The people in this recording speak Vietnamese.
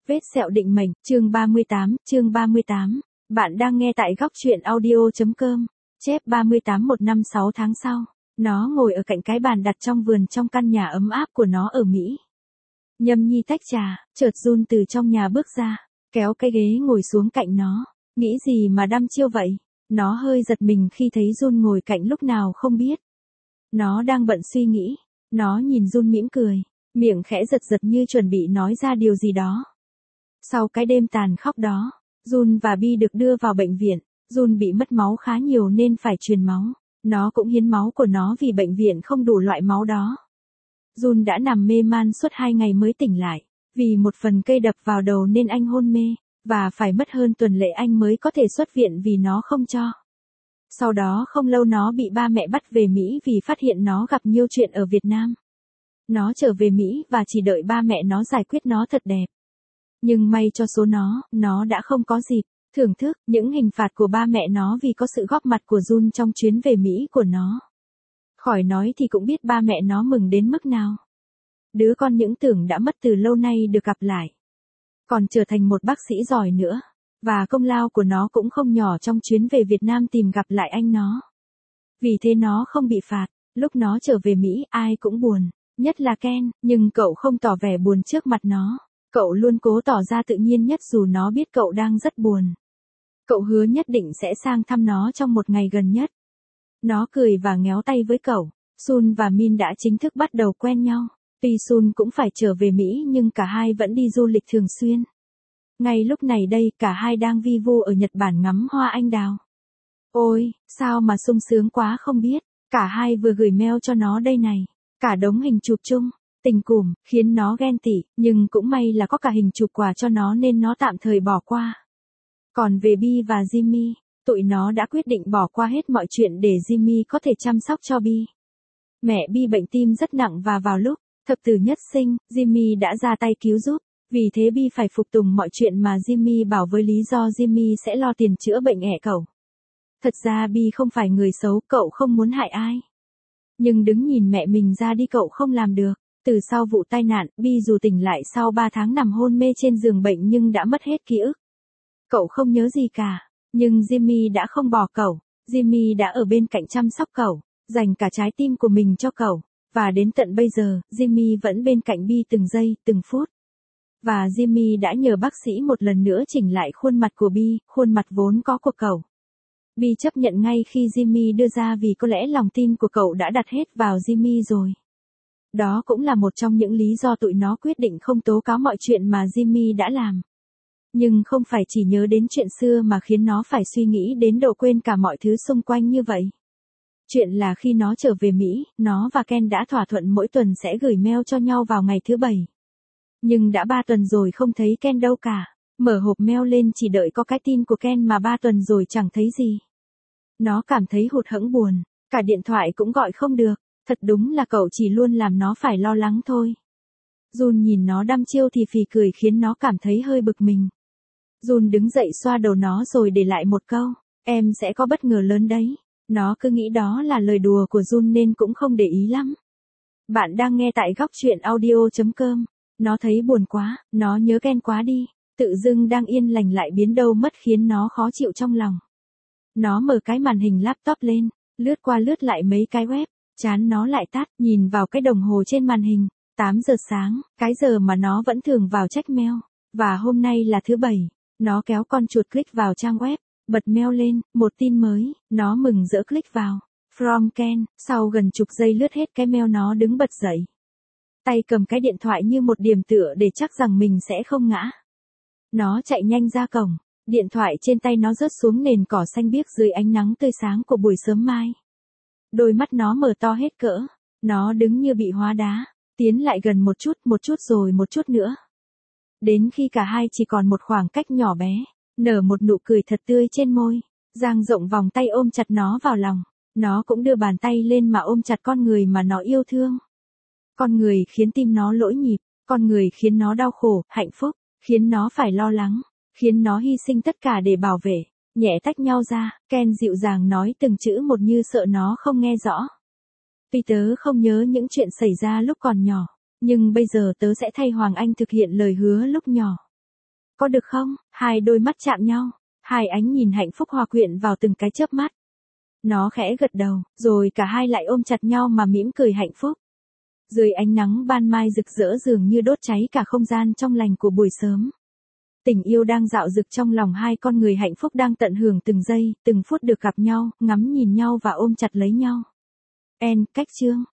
Vết sẹo định mệnh, chương 38. Bạn đang nghe tại góc truyện audio.com. Chép 38 một năm 6 tháng sau. Nó ngồi ở cạnh cái bàn đặt trong vườn trong căn nhà ấm áp của nó ở Mỹ. Nhâm nhi tách trà, chợt Jun từ trong nhà bước ra, kéo cái ghế ngồi xuống cạnh nó. Nghĩ gì mà đăm chiêu vậy? Nó hơi giật mình khi thấy Jun ngồi cạnh lúc nào không biết. Nó đang bận suy nghĩ. Nó nhìn Jun mỉm cười, miệng khẽ giật giật như chuẩn bị nói ra điều gì đó. Sau cái đêm tàn khốc đó, Jun và Bi được đưa vào bệnh viện. Jun bị mất máu khá nhiều nên phải truyền máu. Nó cũng hiến máu của nó vì bệnh viện không đủ loại máu đó. Jun đã nằm mê man suốt 2 ngày mới tỉnh lại. Vì một phần cây đập vào đầu nên anh hôn mê, và phải mất hơn tuần lễ anh mới có thể xuất viện vì nó không cho. Sau đó không lâu nó bị ba mẹ bắt về Mỹ vì phát hiện nó gặp nhiều chuyện ở Việt Nam. Nó trở về Mỹ và chỉ đợi ba mẹ nó giải quyết nó thật đẹp. Nhưng may cho số nó đã không có dịp thưởng thức những hình phạt của ba mẹ nó vì có sự góp mặt của Jun trong chuyến về Mỹ của nó. Khỏi nói thì cũng biết ba mẹ nó mừng đến mức nào. Đứa con những tưởng đã mất từ lâu nay được gặp lại. Còn trở thành một bác sĩ giỏi nữa. Và công lao của nó cũng không nhỏ trong chuyến về Việt Nam tìm gặp lại anh nó. Vì thế nó không bị phạt. Lúc nó trở về Mỹ ai cũng buồn, nhất là Ken, nhưng cậu không tỏ vẻ buồn trước mặt nó. Cậu luôn cố tỏ ra tự nhiên nhất dù nó biết cậu đang rất buồn. Cậu hứa nhất định sẽ sang thăm nó trong một ngày gần nhất. Nó cười và nhéo tay với cậu. Sun và Min đã chính thức bắt đầu quen nhau. Tuy Sun cũng phải trở về Mỹ nhưng cả hai vẫn đi du lịch thường xuyên. Ngay lúc này đây cả hai đang vi vu ở Nhật Bản ngắm hoa anh đào. Ôi, sao mà sung sướng quá không biết. Cả hai vừa gửi mail cho nó đây này. Cả đống hình chụp chung. Tình cùm, khiến nó ghen tị, nhưng cũng may là có cả hình chụp quà cho nó nên nó tạm thời bỏ qua. Còn về Bi và Jimmy, tụi nó đã quyết định bỏ qua hết mọi chuyện để Jimmy có thể chăm sóc cho Bi. Mẹ Bi bệnh tim rất nặng và vào lúc thập tử nhất sinh, Jimmy đã ra tay cứu giúp. Vì thế Bi phải phục tùng mọi chuyện mà Jimmy bảo với lý do Jimmy sẽ lo tiền chữa bệnh ẻ cậu. Thật ra Bi không phải người xấu, cậu không muốn hại ai. Nhưng đứng nhìn mẹ mình ra đi cậu không làm được. Từ sau vụ tai nạn, Bi dù tỉnh lại sau 3 tháng nằm hôn mê trên giường bệnh nhưng đã mất hết ký ức. Cậu không nhớ gì cả, nhưng Jimmy đã không bỏ cậu. Jimmy đã ở bên cạnh chăm sóc cậu, dành cả trái tim của mình cho cậu. Và đến tận bây giờ, Jimmy vẫn bên cạnh Bi từng giây, từng phút. Và Jimmy đã nhờ bác sĩ một lần nữa chỉnh lại khuôn mặt của Bi, khuôn mặt vốn có của cậu. Bi chấp nhận ngay khi Jimmy đưa ra vì có lẽ lòng tin của cậu đã đặt hết vào Jimmy rồi. Đó cũng là một trong những lý do tụi nó quyết định không tố cáo mọi chuyện mà Jimmy đã làm. Nhưng không phải chỉ nhớ đến chuyện xưa mà khiến nó phải suy nghĩ đến độ quên cả mọi thứ xung quanh như vậy. Chuyện là khi nó trở về Mỹ, nó và Ken đã thỏa thuận mỗi tuần sẽ gửi mail cho nhau vào ngày thứ Bảy. Nhưng đã 3 tuần rồi không thấy Ken đâu cả. Mở hộp mail lên chỉ đợi có cái tin của Ken mà 3 tuần rồi chẳng thấy gì. Nó cảm thấy hụt hẫng buồn, cả điện thoại cũng gọi không được. Thật đúng là cậu chỉ luôn làm nó phải lo lắng thôi. Jun nhìn nó đăm chiêu thì phì cười khiến nó cảm thấy hơi bực mình. Jun đứng dậy xoa đầu nó rồi để lại một câu, em sẽ có bất ngờ lớn đấy. Nó cứ nghĩ đó là lời đùa của Jun nên cũng không để ý lắm. Bạn đang nghe tại góc truyện audio.com. Nó thấy buồn quá, nó nhớ Ken quá đi. Tự dưng đang yên lành lại biến đâu mất khiến nó khó chịu trong lòng. Nó mở cái màn hình laptop lên, lướt qua lướt lại mấy cái web. Chán nó lại tắt, nhìn vào cái đồng hồ trên màn hình, 8 giờ sáng, cái giờ mà nó vẫn thường vào check mail. Và hôm nay là thứ Bảy, nó kéo con chuột click vào trang web, bật mail lên, một tin mới, nó mừng rỡ click vào. From Ken, sau gần chục giây lướt hết cái mail nó đứng bật dậy. Tay cầm cái điện thoại như một điểm tựa để chắc rằng mình sẽ không ngã. Nó chạy nhanh ra cổng, điện thoại trên tay nó rớt xuống nền cỏ xanh biếc dưới ánh nắng tươi sáng của buổi sớm mai. Đôi mắt nó mở to hết cỡ, nó đứng như bị hóa đá, tiến lại gần một chút rồi một chút nữa. Đến khi cả hai chỉ còn một khoảng cách nhỏ bé, nở một nụ cười thật tươi trên môi, dang rộng vòng tay ôm chặt nó vào lòng. Nó cũng đưa bàn tay lên mà ôm chặt con người mà nó yêu thương. Con người khiến tim nó lỗi nhịp, con người khiến nó đau khổ, hạnh phúc, khiến nó phải lo lắng, khiến nó hy sinh tất cả để bảo vệ. Nhẹ tách nhau ra, Ken dịu dàng nói từng chữ một như sợ nó không nghe rõ. Tuy tớ không nhớ những chuyện xảy ra lúc còn nhỏ, nhưng bây giờ tớ sẽ thay Hoàng Anh thực hiện lời hứa lúc nhỏ. Có được không? Hai đôi mắt chạm nhau, hai ánh nhìn hạnh phúc hòa quyện vào từng cái chớp mắt. Nó khẽ gật đầu, rồi cả hai lại ôm chặt nhau mà mỉm cười hạnh phúc. Dưới ánh nắng ban mai rực rỡ dường như đốt cháy cả không gian trong lành của buổi sớm. Tình yêu đang dạo dực trong lòng hai con người hạnh phúc đang tận hưởng từng giây, từng phút được gặp nhau, ngắm nhìn nhau và ôm chặt lấy nhau. Cách chương